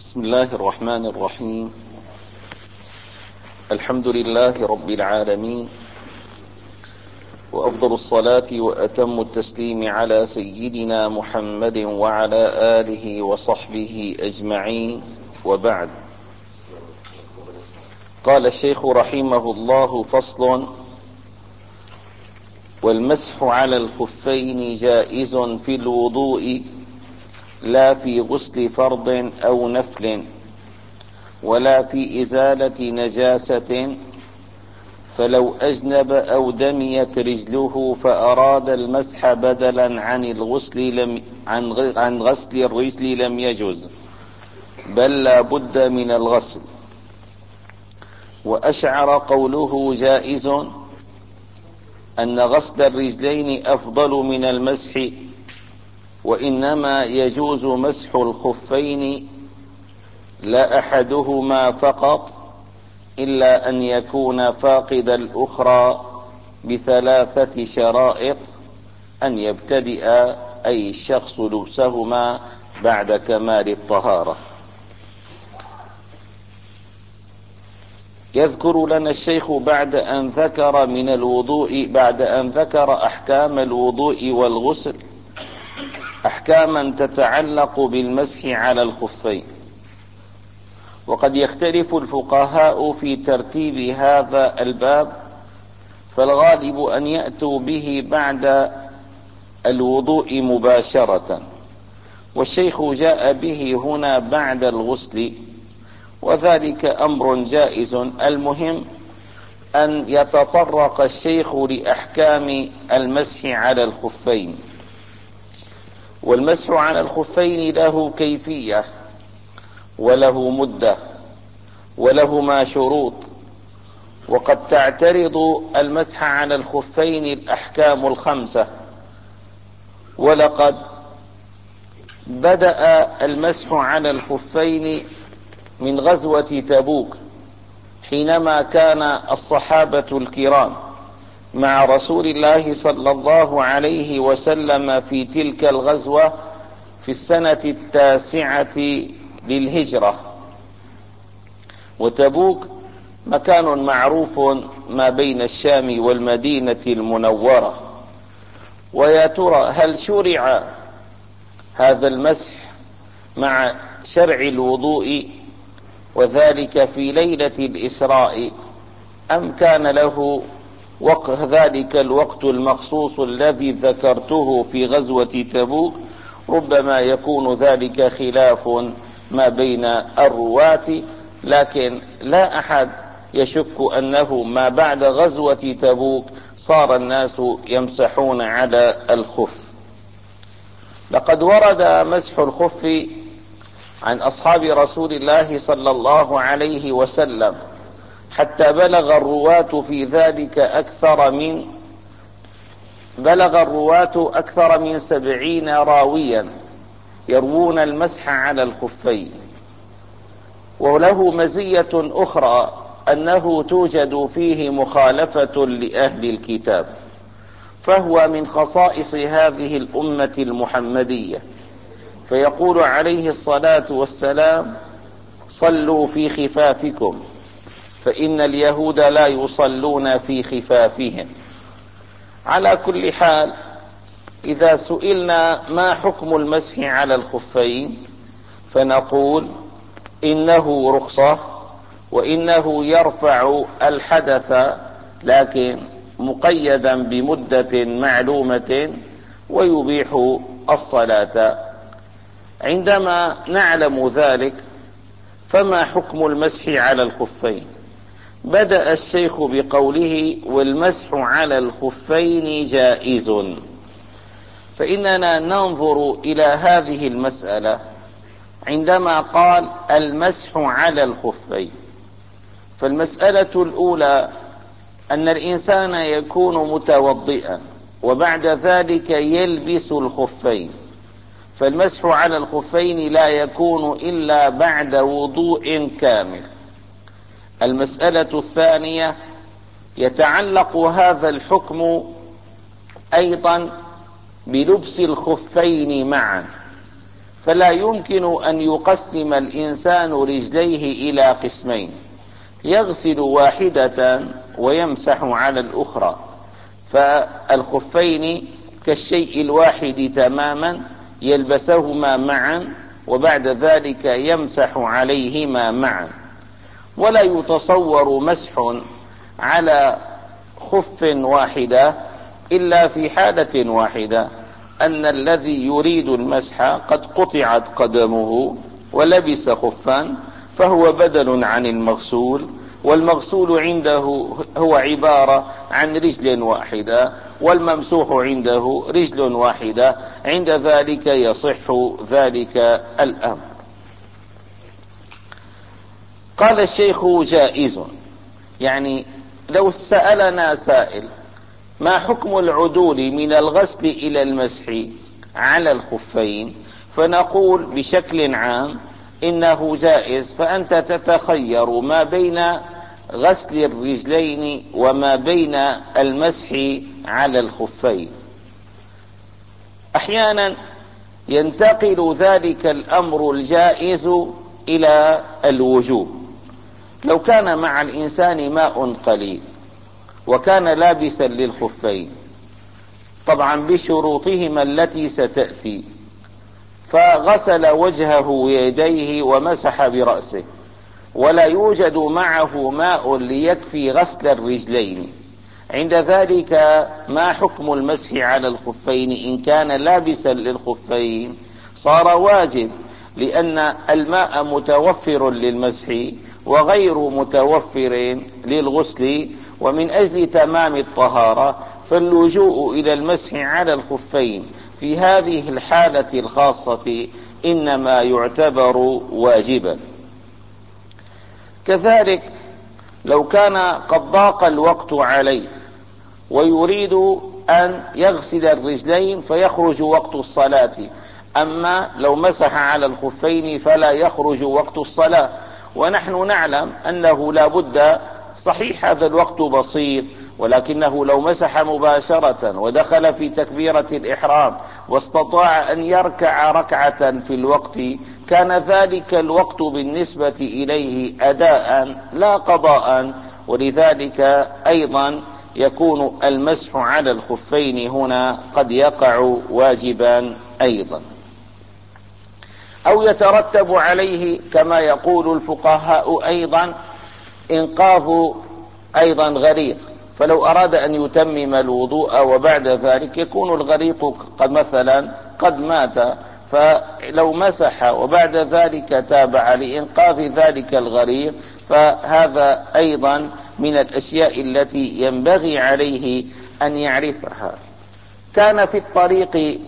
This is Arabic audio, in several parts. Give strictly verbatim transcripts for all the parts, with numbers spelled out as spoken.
بسم الله الرحمن الرحيم. الحمد لله رب العالمين، وأفضل الصلاة وأتم التسليم على سيدنا محمد وعلى آله وصحبه أجمعين، وبعد. قال الشيخ رحمه الله: فصل: والمسح على الخفين جائز في الوضوء، لا في غسل فرض أو نفل، ولا في إزالة نجاسة. فلو أجنب أو دميت رجله فأراد المسح بدلا عن الغسل لم عن عن غسل الرجل لم يجز، بل لا بد من الغسل. وأشعر قوله جائز أن غسل الرجلين أفضل من المسح، وإنما يجوز مسح الخفين لا أحدهما فقط، إلا أن يكون فاقد الأخرى بثلاثة شرائط: أن يبتدئ أي الشخص لبسهما بعد كمال الطهارة. يذكر لنا الشيخ بعد أن ذكر من الوضوء بعد أن ذكر أحكام الوضوء والغسل أحكاما تتعلق بالمسح على الخفين. وقد يختلف الفقهاء في ترتيب هذا الباب، فالغالب أن يأتوا به بعد الوضوء مباشرة، والشيخ جاء به هنا بعد الغسل، وذلك أمر جائز. المهم أن يتطرق الشيخ لأحكام المسح على الخفين. والمسح على الخفين له كيفية، وله مدة، ولهما شروط. وقد تعترض المسح على الخفين الأحكام الخمسة. ولقد بدأ المسح على الخفين من غزوة تبوك، حينما كان الصحابة الكرام مع رسول الله صلى الله عليه وسلم في تلك الغزوة في السنة التاسعة للهجرة. وتبوك مكان معروف ما بين الشام والمدينة المنورة. ويا ترى هل شرع هذا المسح مع شرع الوضوء وذلك في ليلة الإسراء، أم كان له وقت ذلك الوقت المخصوص الذي ذكرته في غزوة تبوك؟ ربما يكون ذلك خلاف ما بين الرواة، لكن لا أحد يشك أنه ما بعد غزوة تبوك صار الناس يمسحون على الخف. لقد ورد مسح الخف عن أصحاب رسول الله صلى الله عليه وسلم، حتى بلغ الرواة في ذلك أكثر من بلغ الرواة أكثر من سبعين راويا يروون المسح على الخفين. وله مزية أخرى، أنه توجد فيه مخالفة لأهل الكتاب، فهو من خصائص هذه الأمة المحمدية. فيقول عليه الصلاة والسلام: صلوا في خفافكم، فإن اليهود لا يصلون في خفافهم. على كل حال، إذا سئلنا ما حكم المسح على الخفين، فنقول إنه رخصة، وإنه يرفع الحدث، لكن مقيدا بمدة معلومة، ويبيح الصلاة. عندما نعلم ذلك، فما حكم المسح على الخفين؟ بدأ الشيخ بقوله: والمسح على الخفين جائز. فإننا ننظر إلى هذه المسألة عندما قال المسح على الخفين. فالمسألة الأولى أن الإنسان يكون متوضئا وبعد ذلك يلبس الخفين، فالمسح على الخفين لا يكون إلا بعد وضوء كامل. المسألة الثانية: يتعلق هذا الحكم أيضا بلبس الخفين معا، فلا يمكن أن يقسم الإنسان رجليه إلى قسمين، يغسل واحدة ويمسح على الأخرى، فالخفين كالشيء الواحد تماما يلبسهما معا وبعد ذلك يمسح عليهما معا. ولا يتصور مسح على خف واحدة إلا في حالة واحدة، أن الذي يريد المسح قد قطعت قدمه ولبس خفا، فهو بدل عن المغسول، والمغسول عنده هو عبارة عن رجل واحدة، والممسوح عنده رجل واحدة، عند ذلك يصح ذلك الأمر. قال الشيخ جائز، يعني لو سألنا سائل ما حكم العدول من الغسل إلى المسح على الخفين، فنقول بشكل عام إنه جائز، فأنت تتخير ما بين غسل الرجلين وما بين المسح على الخفين. أحيانا ينتقل ذلك الأمر الجائز إلى الوجوب. لو كان مع الإنسان ماء قليل وكان لابسا للخفين، طبعا بشروطهما التي ستأتي، فغسل وجهه ويديه ومسح برأسه، ولا يوجد معه ماء ليكفي غسل الرجلين، عند ذلك ما حكم المسح على الخفين؟ إن كان لابسا للخفين صار واجب، لأن الماء متوفر للمسح وغير متوفر للغسل، ومن أجل تمام الطهارة فاللجوء إلى المسح على الخفين في هذه الحالة الخاصة إنما يعتبر واجبا. كذلك لو كان قد ضاق الوقت عليه ويريد أن يغسل الرجلين فيخرج وقت الصلاة، أما لو مسح على الخفين فلا يخرج وقت الصلاة، ونحن نعلم أنه لا بد، صحيح هذا الوقت بسيط، ولكنه لو مسح مباشرة ودخل في تكبيرة الإحرام واستطاع أن يركع ركعة في الوقت، كان ذلك الوقت بالنسبة إليه أداء لا قضاء، ولذلك أيضا يكون المسح على الخفين هنا قد يقع واجبا أيضا، أو يترتب عليه كما يقول الفقهاء أيضا إنقاذ أيضا غريق، فلو أراد أن يتمم الوضوء وبعد ذلك يكون الغريق قد مثلا قد مات، فلو مسح وبعد ذلك تابع لإنقاذ ذلك الغريق، فهذا أيضا من الأشياء التي ينبغي عليه أن يعرفها. كان في الطريق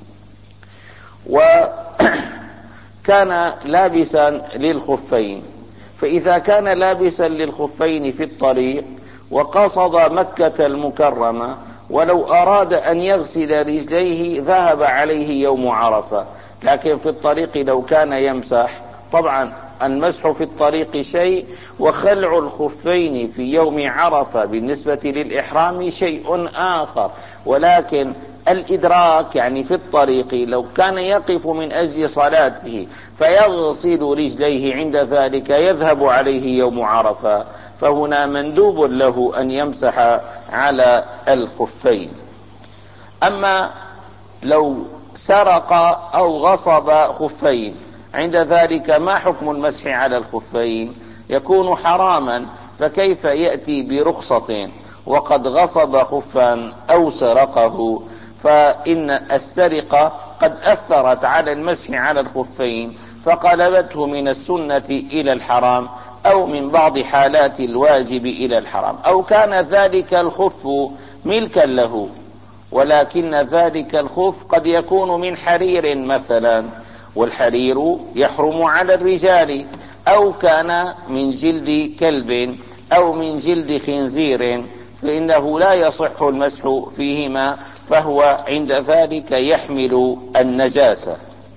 وكان لابسا للخفين، فإذا كان لابسا للخفين في الطريق وقصد مكة المكرمة ولو أراد أن يغسل رجليه ذهب عليه يوم عرفة، لكن في الطريق لو كان يمسح، طبعا المسح في الطريق شيء وخلع الخفين في يوم عرفة بالنسبة للإحرام شيء آخر، ولكن الإدراك يعني في الطريق لو كان يقف من أجل صلاته فيغسل رجليه عند ذلك يذهب عليه يوم عرفة، فهنا مندوب له أن يمسح على الخفين. أما لو سرق أو غصب خفين، عند ذلك ما حكم المسح على الخفين؟ يكون حراما، فكيف يأتي برخصة وقد غصب خفا أو سرقه؟ فإن السرقة قد أثرت على المسح على الخفين فقلبته من السنة إلى الحرام، أو من بعض حالات الواجب إلى الحرام، أو كان ذلك الخف ملكا له ولكن ذلك الخف قد يكون من حرير مثلا، والحرير يحرم على الرجال، أو كان من جلد كلب أو من جلد خنزير، فإنه لا يصح المسح فيهما، فهو عند ذلك يحمل النجاسة.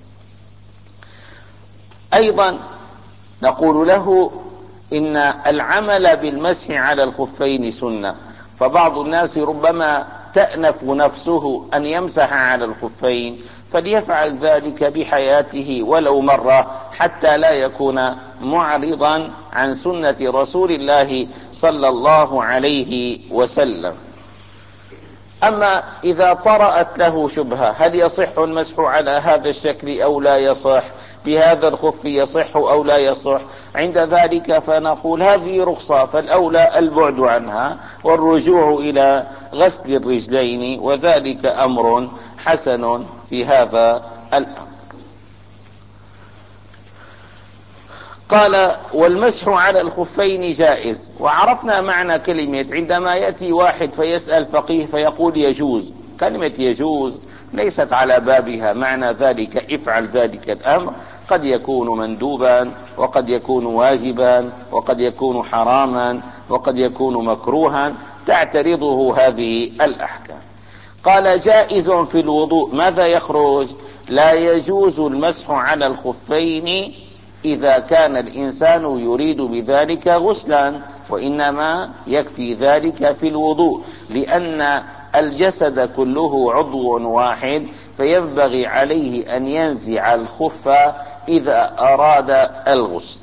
أيضا نقول له إن العمل بالمسح على الخفين سنة، فبعض الناس ربما تأنف نفسه أن يمسح على الخفين فليفعل ذلك بحياته ولو مرة حتى لا يكون معرضا عن سنة رسول الله صلى الله عليه وسلم. أما إذا طرأت له شبهة هل يصح المسح على هذا الشكل أو لا يصح، بهذا الخف يصح أو لا يصح، عند ذلك فنقول هذه رخصة، فالأولى البعد عنها والرجوع إلى غسل الرجلين، وذلك أمر حسن في هذا الأمر. قال والمسح على الخفين جائز. وعرفنا معنى كلمة عندما يأتي واحد فيسأل فقيه فيقول يجوز، كلمة يجوز ليست على بابها، معنى ذلك افعل ذلك الأمر قد يكون مندوبا وقد يكون واجبا وقد يكون حراما وقد يكون مكروها تعترضه هذه الأحكام. قال جائز في الوضوء، ماذا يخرج؟ لا يجوز المسح على الخفين إذا كان الإنسان يريد بذلك غسلا، وإنما يكفي ذلك في الوضوء، لأن الجسد كله عضو واحد، فينبغي عليه أن ينزع الخف إذا أراد الغسل.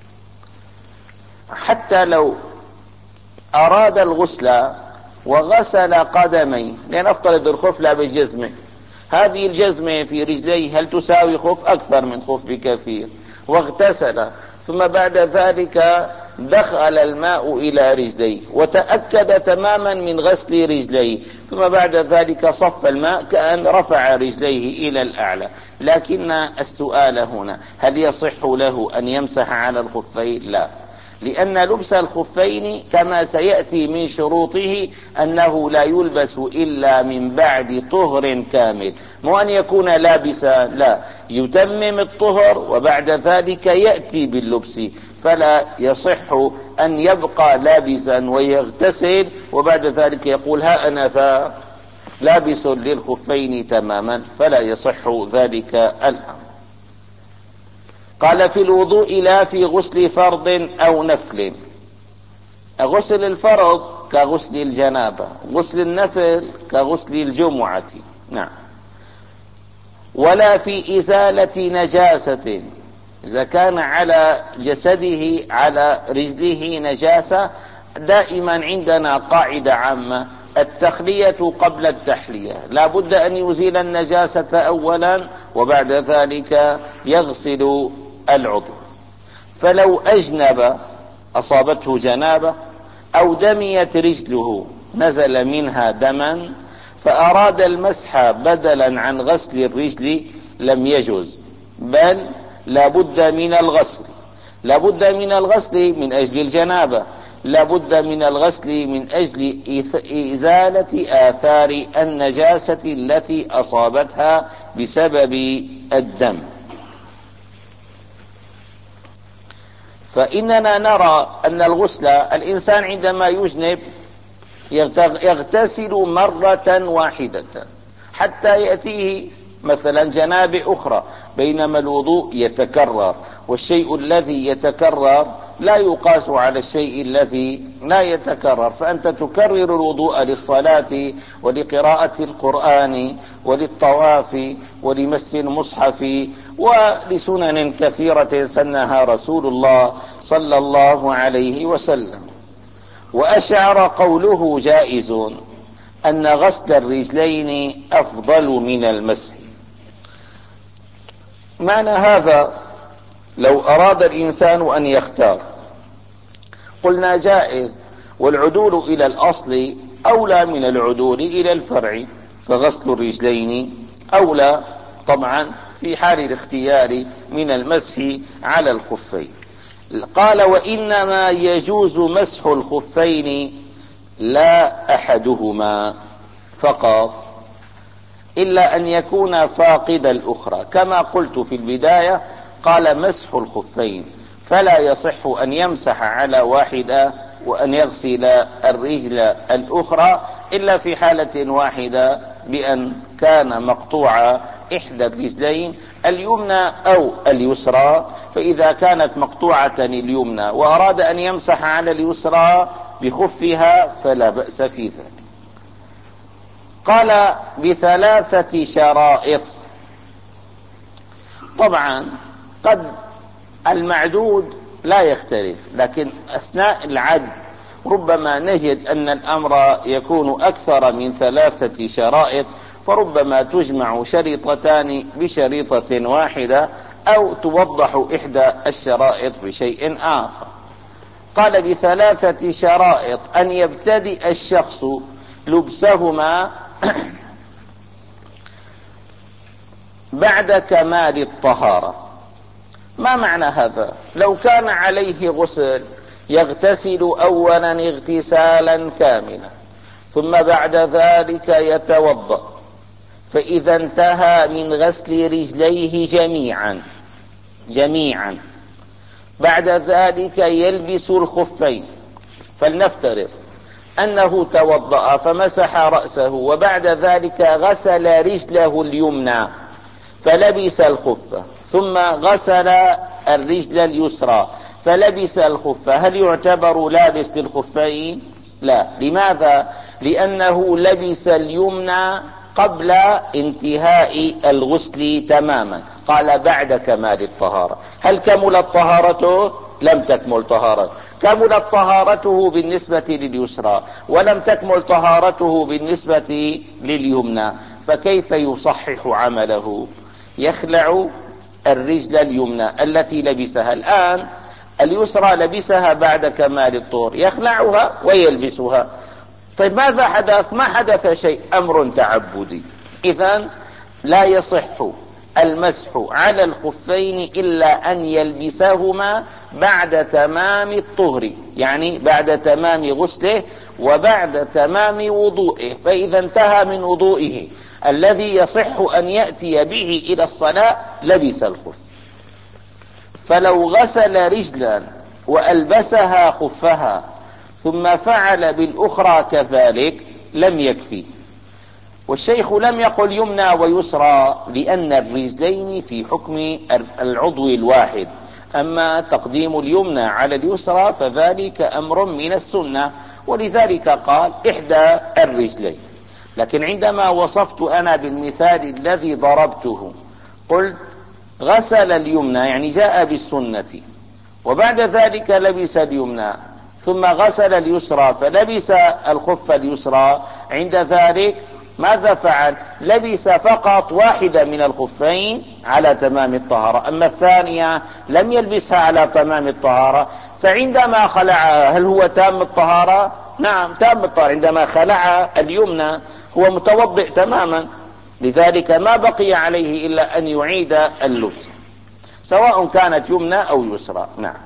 حتى لو أراد الغسل وغسل قدميه، لنفترض الخف لا بجزمه، هذه الجزمة في رجليه هل تساوي خف؟ أكثر من خف بكثير، واغتسل ثم بعد ذلك دخل الماء إلى رجليه وتأكد تماما من غسل رجليه، ثم بعد ذلك صف الماء كأن رفع رجليه إلى الأعلى. لكن السؤال هنا هل يصح له أن يمسح على الخفين؟ لا، لأن لبس الخفين كما سيأتي من شروطه أنه لا يلبس إلا من بعد طهر كامل، مو أن يكون لابسا، لا، يتمم الطهر وبعد ذلك يأتي باللبس، فلا يصح أن يبقى لابسا ويغتسل وبعد ذلك يقول ها أنا ذا لابس للخفين تماما، فلا يصح ذلك الأمر. قال في الوضوء لا في غسل فرض أو نفل. غسل الفرض كغسل الجنابة، غسل النفل كغسل الجمعة. نعم. ولا في إزالة نجاسة، إذا كان على جسده على رجله نجاسة، دائما عندنا قاعدة عامة: التخلية قبل التحلية، لا بد أن يزيل النجاسة أولا وبعد ذلك يغسل العضو. فلو أجنب أصابته جنابة أو دميت رجله نزل منها دما فأراد المسح بدلا عن غسل الرجل لم يجوز، بل لا بد من الغسل، لا بد من الغسل من أجل الجنابة، لا بد من الغسل من أجل إزالة آثار النجاسة التي أصابتها بسبب الدم. فإننا نرى أن الغسل الإنسان عندما يجنب يغتسل مرة واحدة حتى يأتيه مثلا جنابة أخرى، بينما الوضوء يتكرر، والشيء الذي يتكرر لا يقاس على الشيء الذي لا يتكرر، فأنت تكرر الوضوء للصلاة ولقراءة القرآن وللطواف ولمس المصحف ولسنن كثيرة سنها رسول الله صلى الله عليه وسلم. وأشعر قوله جائز أن غسل الرجلين أفضل من المسح. معنى هذا لو أراد الإنسان أن يختار قلنا جائز، والعدول إلى الأصل أولى من العدول إلى الفرع، فغسل الرجلين أولى طبعا في حال الاختيار من المسح على الخفين. قال وإنما يجوز مسح الخفين لا أحدهما فقط، إلا أن يكون فاقد الأخرى، كما قلت في البداية قال مسح الخفين، فلا يصح أن يمسح على واحدة وأن يغسل الرجل الأخرى إلا في حالة واحدة، بأن كان مقطوع إحدى الرجلين اليمنى أو اليسرى، فإذا كانت مقطوعة اليمنى وأراد أن يمسح على اليسرى بخفها فلا بأس في ذلك. قال بثلاثة شرائط، طبعا قد المعدود لا يختلف، لكن أثناء العد ربما نجد أن الأمر يكون أكثر من ثلاثة شرائط، فربما تجمع شريطتان بشريطة واحدة أو توضح إحدى الشرائط بشيء آخر. قال بثلاثة شرائط: أن يبتدئ الشخص لبسهما بعد كمال الطهارة. ما معنى هذا؟ لو كان عليه غسل يغتسل أولا اغتسالا كاملا، ثم بعد ذلك يتوضأ، فإذا انتهى من غسل رجليه جميعا جميعا بعد ذلك يلبس الخفين. فلنفترض أنه توضأ فمسح رأسه، وبعد ذلك غسل رجله اليمنى فلبس الخف، ثم غسل الرجل اليسرى فلبس الخف، هل يعتبر لابس للخفين؟ لا. لماذا؟ لأنه لبس اليمنى قبل انتهاء الغسل تماما. قال بعد كمال الطهارة. هل كملت طهارته؟ لم تكمل طهارته. كملت طهارته بالنسبة لليسرى ولم تكمل طهارته بالنسبة لليمنى، فكيف يصحح عمله؟ يخلع الرجل اليمنى التي لبسها الآن، اليسرى لبسها بعد كمال الطهر، يخلعها ويلبسها. طيب ماذا حدث؟ ما حدث شيء، أمر تعبدي. إذن لا يصح المسح على الخفين إلا أن يلبسهما بعد تمام الطهر، يعني بعد تمام غسله وبعد تمام وضوئه. فإذا انتهى من وضوئه الذي يصح أن يأتي به إلى الصلاة لبس الخف. فلو غسل رجلا وألبسها خفها ثم فعل بالأخرى كذلك لم يكفي. والشيخ لم يقل يمنى ويسرى لأن الرجلين في حكم العضو الواحد، أما تقديم اليمنى على اليسرى فذلك أمر من السنة، ولذلك قال إحدى الرجلين. لكن عندما وصفت أنا بالمثال الذي ضربته قلت غسل اليمنى يعني جاء بالسنة، وبعد ذلك لبس اليمنى، ثم غسل اليسرى فلبس الخف اليسرى، عند ذلك ماذا فعل؟ لبس فقط واحدة من الخفين على تمام الطهارة، أما الثانية لم يلبسها على تمام الطهارة. فعندما خلعها هل هو تام الطهارة؟ نعم تام الطهارة. عندما خلع اليمنى هو متوضئ تماما، لذلك ما بقي عليه إلا أن يعيد اللبس سواء كانت يمنى أو يسرى. نعم.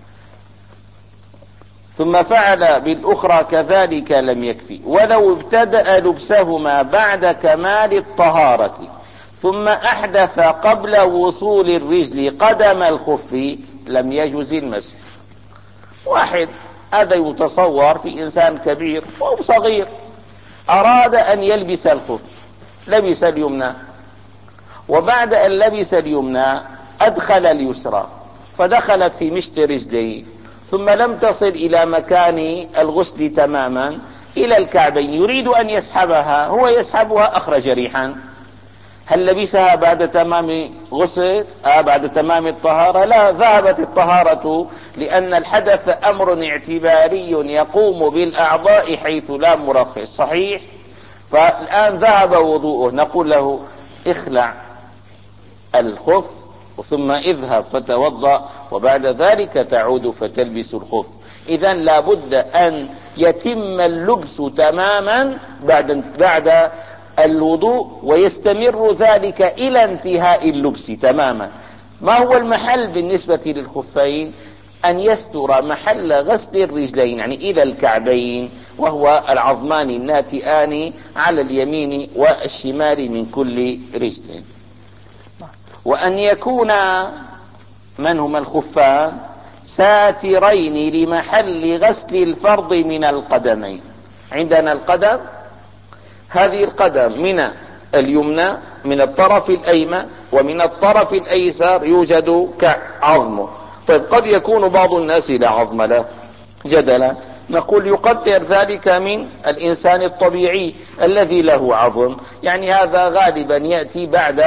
ثم فعل بالأخرى كذلك لم يكفي. ولو ابتدأ لبسهما بعد كمال الطهارة ثم أحدث قبل وصول الرجل قدم الخف لم يجوز المسح. واحد، هذا يتصور في إنسان كبير أو صغير، أراد أن يلبس الخف، لبس اليمنى، وبعد أن لبس اليمنى أدخل اليسرى فدخلت في مشط رجليه، ثم لم تصل إلى مكان الغسل تماما إلى الكعبين، يريد أن يسحبها، هو يسحبها أخرج ريحا، هل لبسها بعد تمام غسل؟ آه بعد تمام الطهارة؟ لا، ذهبت الطهارة، لأن الحدث أمر اعتباري يقوم بالأعضاء حيث لا مرخص. صحيح؟ فالآن ذهب وضوءه، نقول له اخلع الخف ثم اذهب فتوضأ، وبعد ذلك تعود فتلبس الخف. إذن لا بد أن يتم اللبس تماما بعد بعد الوضوء، ويستمر ذلك إلى انتهاء اللبس تماما. ما هو المحل بالنسبة للخفين؟ أن يستر محل غسل الرجلين يعني إلى الكعبين، وهو العظمان الناتئان على اليمين والشمال من كل رجل. وأن يكون من هما الخفان ساترين لمحل غسل الفرض من القدمين. عندنا القدم، هذه القدم من اليمنى من الطرف الأيمن ومن الطرف الأيسر يوجد كعظم. طيب قد يكون بعض الناس لا عظم له جدلا، نقول يقدر ذلك من الإنسان الطبيعي الذي له عظم، يعني هذا غالبا يأتي بعد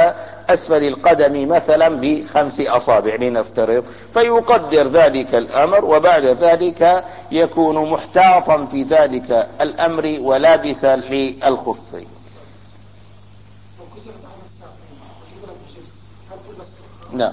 أسفل القدم مثلا بخمس أصابع لنفترض، فيقدر ذلك الأمر، وبعد ذلك يكون محتاطا في ذلك الأمر ولابسا للخفين. نعم.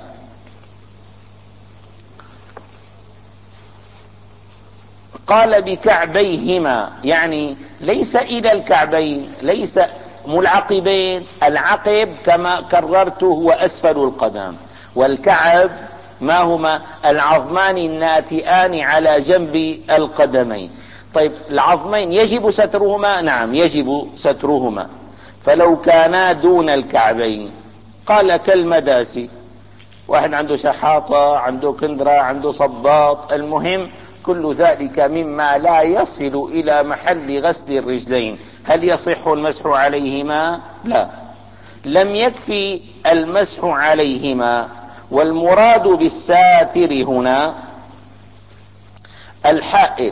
قال بكعبيهما، يعني ليس إلى الكعبين، ليس ملعقبين. العقب كما كررت هو أسفل القدم، والكعب ما هما؟ العظمان الناتئان على جنب القدمين. طيب العظمين يجب سترهما؟ نعم يجب سترهما. فلو كانا دون الكعبين قال كالمداسي، واحد عنده شحاطة، عنده كندرة، عنده صباط، المهم كل ذلك مما لا يصل إلى محل غسل الرجلين، هل يصح المسح عليهما؟ لا، لم يكفي المسح عليهما. والمراد بالساتر هنا الحائل.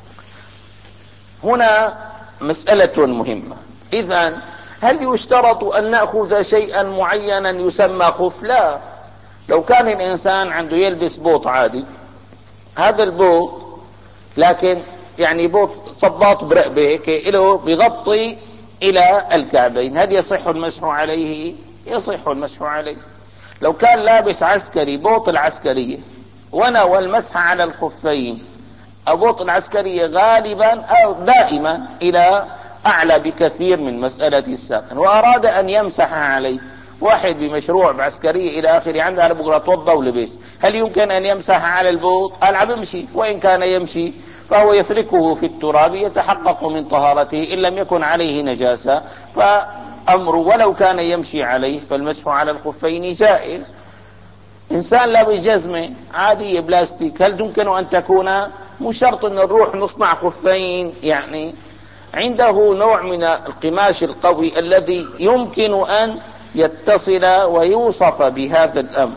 هنا مسألة مهمة. إذن هل يشترط أن نأخذ شيئا معينا يسمى خف؟ لا. لو كان الإنسان عنده يلبس بوط عادي، هذا البوط لكن يعني بوط صباط برقبة هيك له بيغطي إلى الكعبين، هل يصح المسح عليه؟ يصح المسح عليه. لو كان لابس عسكري بوط العسكرية ونوى المسح على الخفين، بوط العسكرية غالبا أو دائما إلى أعلى بكثير من مسألة الساقن، وأراد أن يمسح عليه، واحد بمشروع بعسكرية إلى آخره، عنده على بكرة توضى ولبس، هل يمكن أن يمسح على البوط؟ قال عم يمشي، وإن كان يمشي فهو يفركه في التراب يتحقق من طهارته إن لم يكن عليه نجاسة، فأمره ولو كان يمشي عليه فالمسح على الخفين جائز. إنسان لابس جزمة عادية بلاستيك، هل يمكن أن تكون؟ مو شرط أن نروح نصنع خفين، يعني عنده نوع من القماش القوي الذي يمكن أن يتصل ويوصف بهذا الأمر،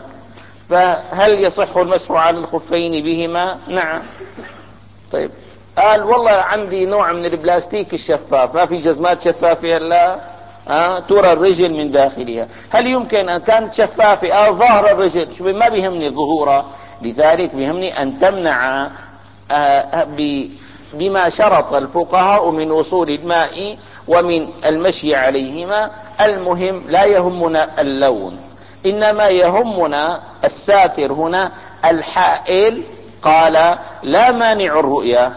فهل يصح المسح على الخفين بهما؟ نعم. طيب قال والله عندي نوع من البلاستيك الشفاف، ما في جزمات شفافة هلا أه؟ ترى الرجل من داخلها، هل يمكن أن كانت شفافة أو ظهر الرجل؟ شو ما بيهمني ظهورها، لذلك بيهمني أن تمنع أه بما شرط الفقهاء من وصول الماء ومن المشي عليهما. المهم لا يهمنا اللون، إنما يهمنا الساتر هنا الحائل. قال لا مانع الرؤيا،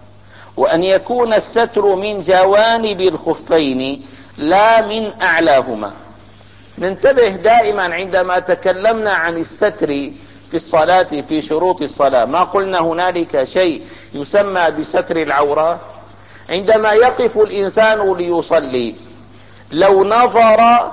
وأن يكون الستر من جوانب الخفين لا من أعلاهما. ننتبه دائما عندما تكلمنا عن الستر في الصلاة في شروط الصلاة، ما قلنا هنالك شيء يسمى بستر العورة. عندما يقف الإنسان ليصلي لو نظر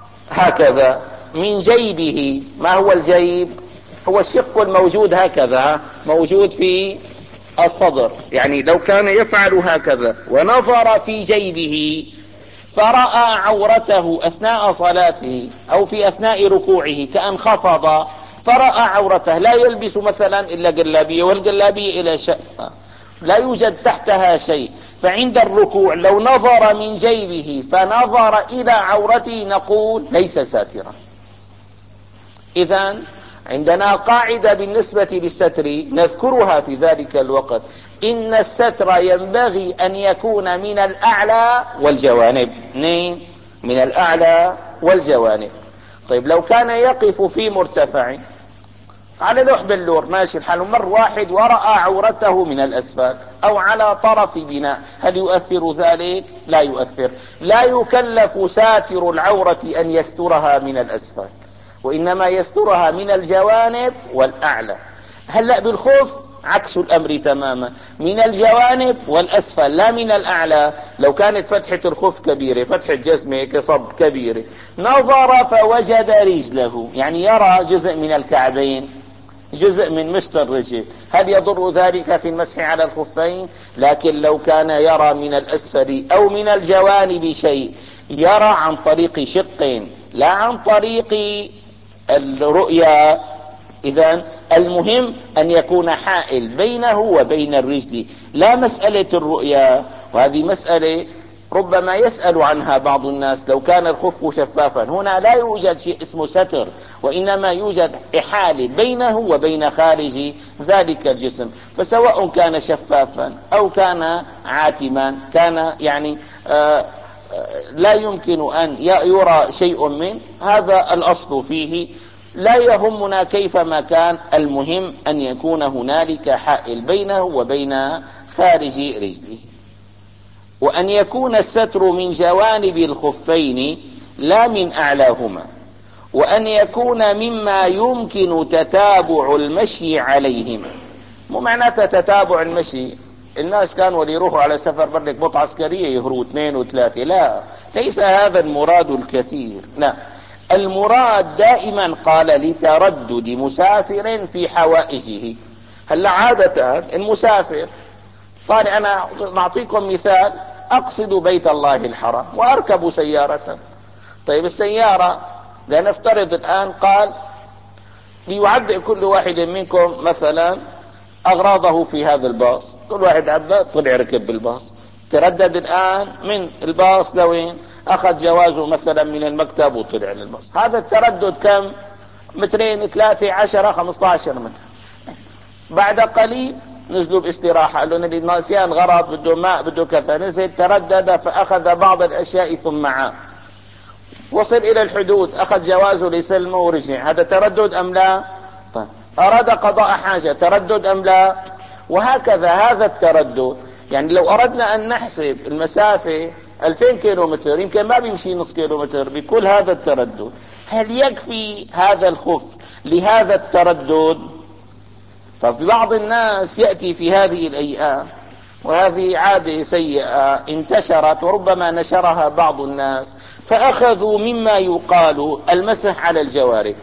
هكذا من جيبه، ما هو الجيب؟ هو الشق الموجود هكذا موجود في الصدر، يعني لو كان يفعل هكذا ونظر في جيبه فرأى عورته أثناء صلاته أو في أثناء ركوعه كأن خفض فرأى عورته، لا يلبس مثلا إلا جلابية والجلابية إلى شقة لا يوجد تحتها شيء، فعند الركوع لو نظر من جيبه فنظر إلى عورته نقول ليس ساترا. إذن عندنا قاعدة بالنسبة للستر نذكرها في ذلك الوقت، إن الستر ينبغي أن يكون من الأعلى والجوانب، من الأعلى والجوانب. طيب لو كان يقف في مرتفع على لوح بلور ماشي الحال، مر واحد ورأى عورته من الأسفل أو على طرف بناء، هل يؤثر ذلك؟ لا يؤثر. لا يكلف ساتر العورة أن يسترها من الأسفل، وإنما يسترها من الجوانب والأعلى. هلأ بالخوف عكس الأمر تماما، من الجوانب والأسفل لا من الأعلى. لو كانت فتحة الخوف كبيرة، فتحة جزمة كصب كبيرة، نظر فوجد رجله، يعني يرى جزء من الكعبين جزء من مشط الرجل، هل يضر ذلك في المسح على الخفين؟ لكن لو كان يرى من الأسفل أو من الجوانب شيء، يرى عن طريق شق لا عن طريق الرؤيا. إذن المهم أن يكون حائل بينه وبين الرجل، لا مسألة الرؤيا، وهذه مسألة ربما يسأل عنها بعض الناس لو كان الخف شفافا. هنا لا يوجد شيء اسمه ستر، وإنما يوجد إحالة بينه وبين خارج ذلك الجسم، فسواء كان شفافا أو كان عاتما كان يعني آه لا يمكن أن يرى شيء منه، هذا الأصل فيه. لا يهمنا كيفما كان، المهم أن يكون هنالك حائل بينه وبين خارج رجله، وأن يكون الستر من جوانب الخفين لا من أعلاهما، وأن يكون مما يمكن تتابع المشي عليهما. مو معناته تتابع المشي، الناس كانوا اللي يروحوا على سفر بردك بط عسكرية يهروا اثنين وثلاثة، لا، ليس هذا المراد الكثير، لا، المراد دائما قال لتردد مسافر في حوائجه. هلا عادة المسافر، طيب أنا نعطيكم مثال، أقصد بيت الله الحرام وأركب سيارة. طيب السيارة لنفترض الآن قال ليعبئ كل واحد منكم مثلا أغراضه في هذا الباص، كل واحد عبأ طلع ركب بالباص، تردد الآن من الباص لوين؟ أخذ جوازه مثلا من المكتب وطلع للباص. هذا التردد كم؟ مترين، ثلاثة، عشرة، خمسة عشر متر. بعد قليل نزلوا باستراحة، قالوا لي ناسيان غرض، بده ماء، بده كذا، نزل تردد فأخذ بعض الأشياء ثم عاد، وصل إلى الحدود أخذ جوازه لسلمه ورجع. هذا تردد أم لا؟ طيب أراد قضاء حاجة، تردد أم لا؟ وهكذا هذا التردد. يعني لو أردنا أن نحسب المسافة ألفين كيلو متر، يمكن ما بيمشي نص كيلو متر بكل هذا التردد. هل يكفي هذا الخف لهذا التردد؟ ففي بعض الناس يأتي في هذه الأيام، وهذه عادة سيئة انتشرت وربما نشرها بعض الناس، فأخذوا مما يقال المسح على الجوارب،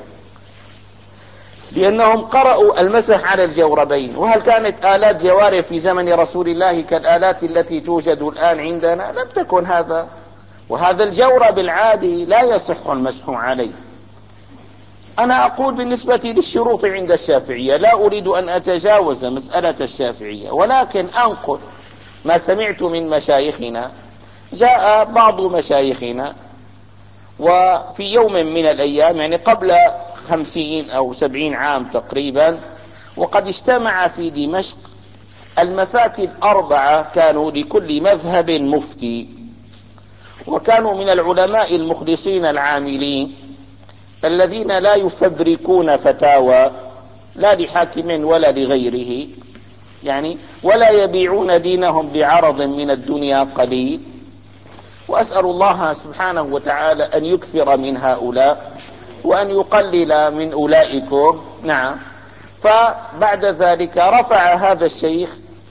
لأنهم قرأوا المسح على الجوربين. وهل كانت آلات جوارب في زمن رسول الله كالآلات التي توجد الآن عندنا؟ لم تكن هذا. وهذا الجورب العادي لا يصح المسح عليه. أنا أقول بالنسبة للشروط عند الشافعية، لا أريد أن أتجاوز مسألة الشافعية، ولكن أنقل ما سمعت من مشايخنا. جاء بعض مشايخنا وفي يوم من الأيام، يعني قبل خمسين أو سبعين عام تقريبا، وقد اجتمع في دمشق المفتي الأربعة، كانوا لكل مذهب مفتي، وكانوا من العلماء المخلصين العاملين الذين لا يفبركون فتاوى لا لحاكم ولا لغيره، يعني ولا يبيعون دينهم بعرض من الدنيا قليل. وأسأل الله سبحانه وتعالى أن يكثر من هؤلاء وأن يقلل من أولئكم. نعم. فبعد ذلك رفع هذا الشيخ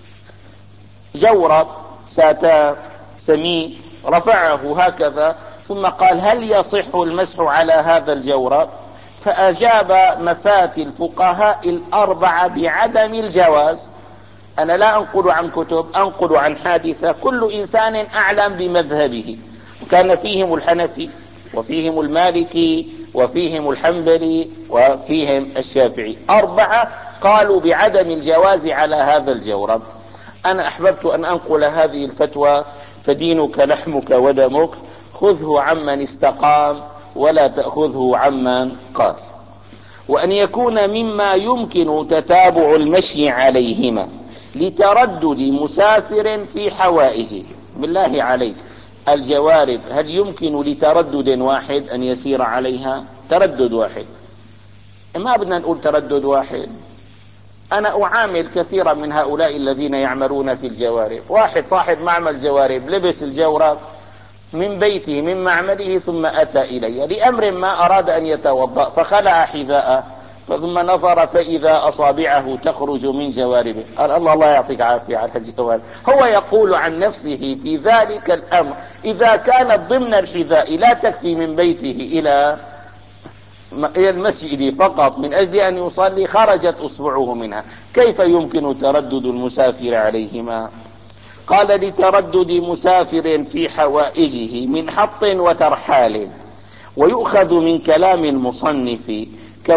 جورب ساتان سمين، رفعه هكذا، ثم قال هل يصح المسح على هذا الجورب؟ فأجاب مفاتي الفقهاء الأربعة بعدم الجواز. أنا لا أنقل عن كتب، أنقل عن حادثة، كل إنسان أعلم بمذهبه، وكان فيهم الحنفي وفيهم المالكي وفيهم الحنبلي وفيهم الشافعي، أربعة قالوا بعدم الجواز على هذا الجورب. أنا أحببت أن أنقل هذه الفتوى، فدينك لحمك ودمك، خذه عمن استقام ولا تأخذه عمن قال. وأن يكون مما يمكن تتابع المشي عليهما لتردد مسافر في حوائجه. بالله عليك، الجوارب هل يمكن لتردد واحد أن يسير عليها؟ تردد واحد، ما بدنا نقول تردد واحد. أنا أعامل كثيرا من هؤلاء الذين يعملون في الجوارب. واحد صاحب معمل جوارب لبس الجورب من بيته من معمله ثم أتى إلي لأمر ما، أراد أن يتوضأ فخلع حذاءه، ثم نظر فإذا أصابعه تخرج من جواربه، قال الله الله يعطيك عافية على الجوارب. هو يقول عن نفسه في ذلك الأمر إذا كانت ضمن الحذاء لا تكفي من بيته إلى المسجد فقط من أجل أن يصلي خرجت أصبعه منها، كيف يمكن تردد المسافر عليهما؟ قال لتردد مسافر في حوائجه من حط وترحال. ويؤخذ من كلام المصنف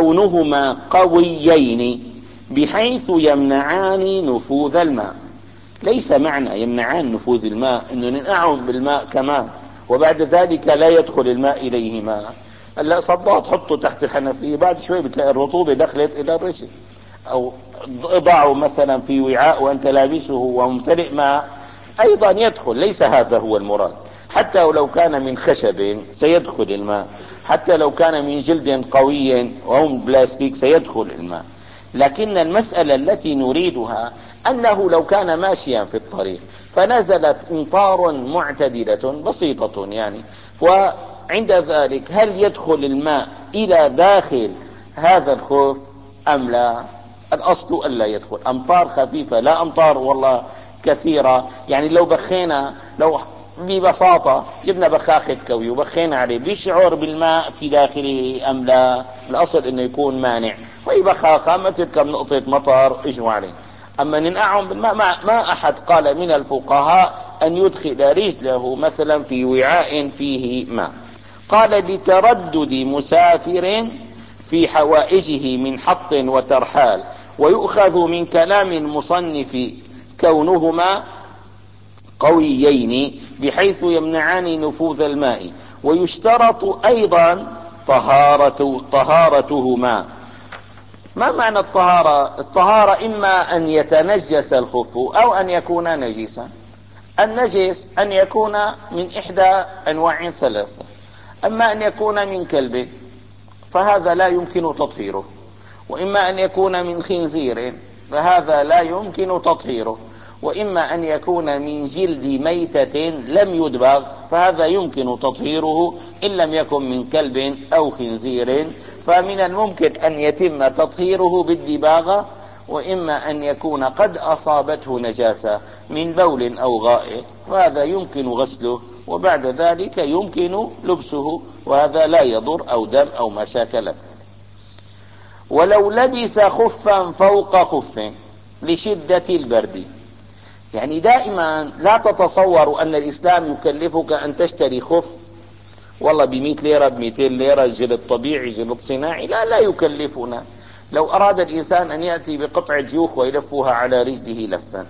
كونهما قويين بحيث يمنعان نفوذ الماء. ليس معنى يمنعان نفوذ الماء انه ننقعهم بالماء كمان وبعد ذلك لا يدخل الماء اليه ماء. هلا صباط حطه تحت الحنفيه بعد شوي بتلاقي الرطوبه دخلت الى الرجل، او اضعه مثلا في وعاء وانت لابسه وممتلئ ماء ايضا يدخل. ليس هذا هو المراد. حتى ولو كان من خشب سيدخل الماء، حتى لو كان من جلد قوي او من بلاستيك سيدخل الماء. لكن المسألة التي نريدها أنه لو كان ماشيا في الطريق فنزلت أمطار معتدلة بسيطة يعني، وعند ذلك هل يدخل الماء إلى داخل هذا الخف أم لا؟ الأصل ألا يدخل. أمطار خفيفة لا أمطار والله كثيرة، يعني لو بخينا، لو ببساطة جبنا بخاخة كوي وبخينا عليه بيشعر بالماء في داخله أم لا؟ الأصل أنه يكون مانع، وهي بخاخة مثل كم نقطة مطر اجوا عليه. أما ننقعهم بالماء ما أحد قال من الفقهاء أن يدخل رجله مثلا في وعاء فيه ماء. قال لتردد مسافر في حوائجه من حط وترحال، ويؤخذ من كلام المصنف كونهما قويين بحيث يمنعان نفوذ الماء، ويشترط أيضا طهارة طهارتهما. ما معنى الطهارة؟ الطهارة إما أن يتنجس الخف أو أن يكون نجسا. النجس أن يكون من إحدى أنواع ثلاثة: أما أن يكون من كلب فهذا لا يمكن تطهيره، وإما أن يكون من خنزير فهذا لا يمكن تطهيره، وإما أن يكون من جلد ميتة لم يدبغ فهذا يمكن تطهيره إن لم يكن من كلب أو خنزير، فمن الممكن أن يتم تطهيره بالدباغة، وإما أن يكون قد أصابته نجاسة من بول أو غائط وهذا يمكن غسله وبعد ذلك يمكن لبسه وهذا لا يضر، أو دم أو ما شاكل. ولو لبس خفا فوق خف لشدة البرد، يعني دائما لا تتصور أن الإسلام يكلفك أن تشتري خف والله بمئة ليرة بمئتين ليرة جلد طبيعي جلد صناعي، لا لا يكلفنا. لو أراد الإنسان أن يأتي بقطعة جوخ ويلفها على رجله لفا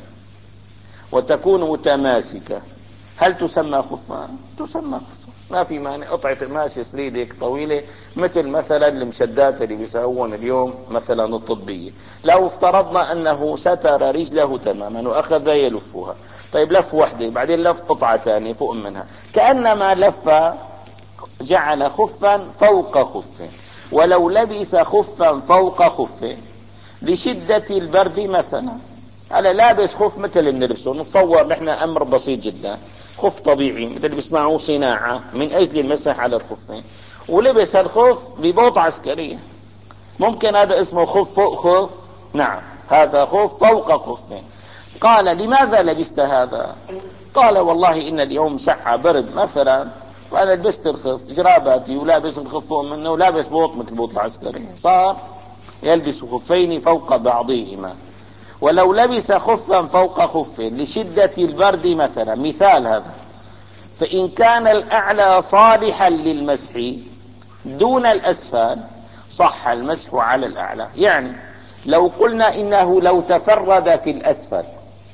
وتكون متماسكة، هل تسمى خفا؟ تسمى خفا، ما في مانع. قطعة قماش سليدك طويلة مثل مثلا المشدات اللي بيسوون اليوم مثلا الطبية، لو افترضنا أنه ستر رجله تماما وأخذ يلفها، طيب لف وحده بعدين لف قطعة ثانية فوق منها، كأنما لف جعل خفا فوق خف. ولو لبس خفا فوق خف لشدة البرد مثلا، على لابس خف مثل اللي بنلبسه، نتصور نحن أمر بسيط جدا، خف طبيعي مثل اللي بيصنعوه صناعة من أجل المسح على الخفين، ولبس الخف ببوط عسكرية، ممكن هذا اسمه خف فوق خف؟ نعم، هذا خف فوق خف. قال لماذا لبست هذا؟ قال والله إن اليوم ساعة برد مثلا وأنا لبست الخف جراباتي ولابس الخف فوق منه ولابس بوط مثل بوط العسكري، صار يلبس خفين فوق بعضهما. ولو لبس خفا فوق خف لشدة البرد مثلا، مثال هذا، فإن كان الأعلى صالحا للمسح دون الأسفل صح المسح على الأعلى. يعني لو قلنا إنه لو تفرد في الأسفل،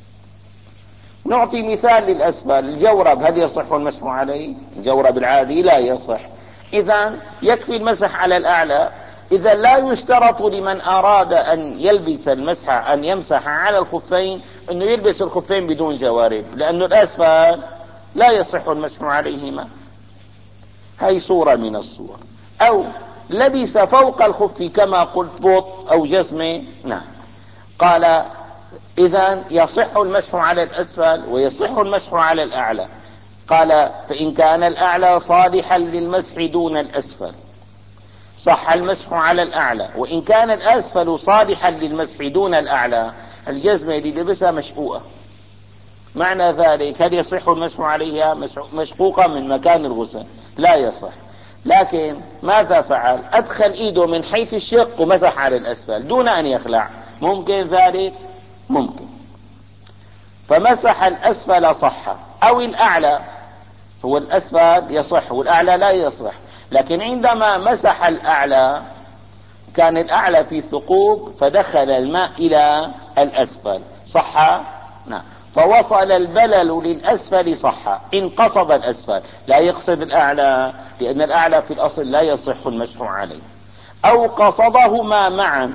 نعطي مثال للأسفل، الجورب هل يصح المسح عليه؟ الجورب العادي لا يصح، إذن يكفي المسح على الأعلى. إذا لا يشترط لمن أراد أن يلبس المسح أن يمسح على الخفين أنه يلبس الخفين بدون جوارب، لأن الأسفل لا يصح المسح عليهما. هاي صورة من الصور. أو لبس فوق الخف كما قلت بوط أو جزمة، نعم، قال إذن يصح المسح على الأسفل ويصح المسح على الأعلى. قال فإن كان الأعلى صالحا للمسح دون الأسفل صح المسح على الأعلى، وإن كان الأسفل صالحا للمسح دون الأعلى، الجزمة اللي لبسها مشقوقة، معنى ذلك هل يصح المسح عليها؟ مشقوقة من مكان الغسل، لا يصح. لكن ماذا فعل؟ أدخل إيده من حيث الشق ومسح على الأسفل دون أن يخلع، ممكن ذلك؟ ممكن، فمسح الأسفل صح. أو الأعلى، هو الأسفل يصح والأعلى لا يصح، لكن عندما مسح الأعلى كان الأعلى في ثقوب فدخل الماء إلى الأسفل، صح؟ نعم. فوصل البلل للأسفل صح إن قصد الأسفل، لا يقصد الأعلى، لأن الأعلى في الأصل لا يصح المسح عليه، أو قصدهما معا.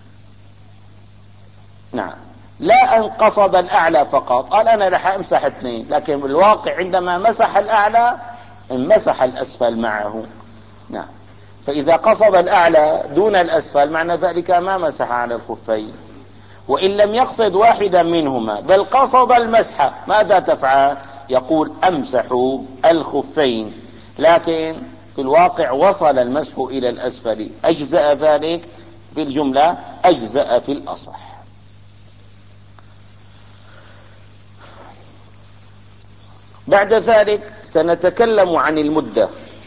نعم، لا أن قصد الأعلى فقط، قال أنا رح أمسح اثنين، لكن بالواقع عندما مسح الأعلى مسح الأسفل معه. نعم، فإذا قصد الأعلى دون الأسفل معنى ذلك ما مسح على الخفين. وإن لم يقصد واحدا منهما بل قصد المسح ماذا تفعل؟ يقول أمسح الخفين، لكن في الواقع وصل المسح إلى الأسفل، أجزأ ذلك في الجملة، أجزأ في الأصح. بعد ذلك سنتكلم عن المدة.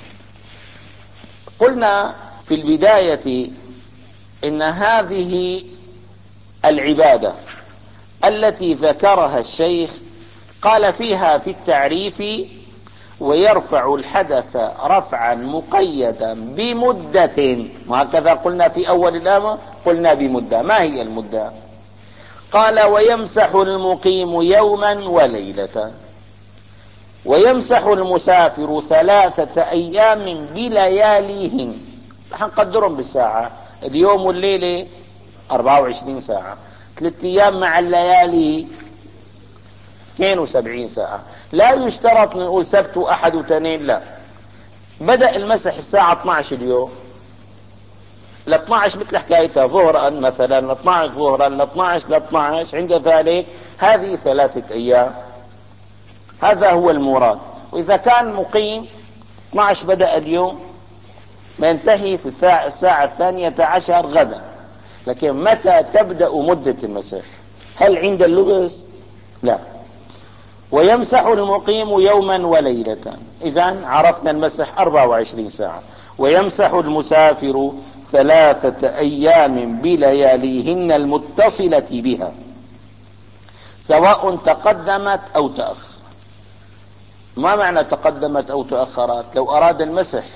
قلنا في البداية إن هذه العبادة التي ذكرها الشيخ قال فيها في التعريف: ويرفع الحدث رفعا مقيدا بمدة، وهكذا قلنا في أول الأمر، قلنا بمدة. ما هي المدة؟ قال: ويمسح المقيم يوما وليلة، ويمسح المسافر ثلاثة أيام بلياليهن. حنقدرهم بالساعة، اليوم والليلة أربعة وعشرين ساعة، ثلاثة أيام مع الليالي اثنين وسبعين ساعة. لا يشترط نقول سبت وأحد واثنين، لا. بدأ المسح الساعة اثني عشر اليوم، ل اثني عشر مثل حكايتها ظهرا مثلا، ل اثني عشر ظهرا، ل اثني عشر ل اثني عشر، عند ذلك هذه ثلاثة أيام، هذا هو المراد. وإذا كان مقيم اثني عشر بدأ اليوم ما ينتهي في الساعة الثانية عشر غدا. لكن متى تبدأ مدة المسح؟ هل عند اللبس؟ لا. ويمسح المقيم يوما وليلة، إذن عرفنا المسح أربعة وعشرين ساعة. ويمسح المسافر ثلاثة أيام بلياليهن المتصلة بها، سواء تقدمت أو تأخرت. ما معنى تقدمت أو تأخرت؟ لو أراد المسح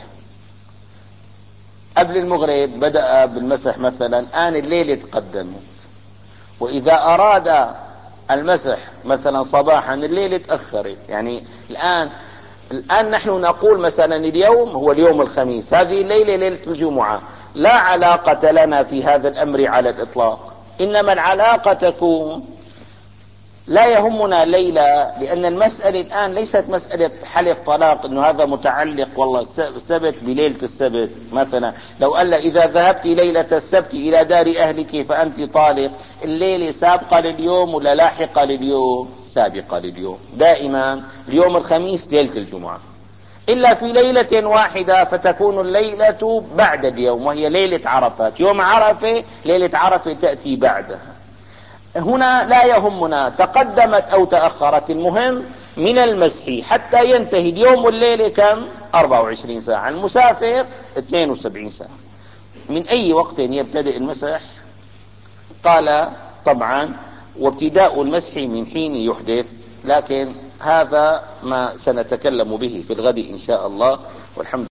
قبل المغرب بدأ بالمسح مثلا، آن الليل تقدمت. وإذا أراد المسح مثلا صباحا، الليل تأخرت. يعني الآن الآن نحن نقول مثلا اليوم هو اليوم الخميس، هذه الليلة ليلة الجمعة، لا علاقة لنا في هذا الأمر على الإطلاق. إنما العلاقة تكون لا يهمنا ليلة، لأن المسألة الآن ليست مسألة حلف طلاق إنه هذا متعلق والله السبت بليلة السبت. مثلا لو قال إذا ذهبت ليلة السبت إلى دار أهلك فأنت طالق، الليلة سابقة لليوم ولا لاحقة لليوم؟ سابقة لليوم. دائما اليوم الخميس ليلة الجمعة، إلا في ليلة واحدة فتكون الليلة بعد اليوم، وهي ليلة عرفات. يوم عرفة ليلة عرفة تأتي بعدها. هنا لا يهمنا تقدمت أو تأخرت، المهم من المسح حتى ينتهي اليوم والليلة كم؟ أربعة وعشرين ساعة. المسافر اثنين وسبعين ساعة. من أي وقت يبتدئ المسح؟ قال طبعا وابتداء المسح من حين يحدث، لكن هذا ما سنتكلم به في الغد إن شاء الله، والحمد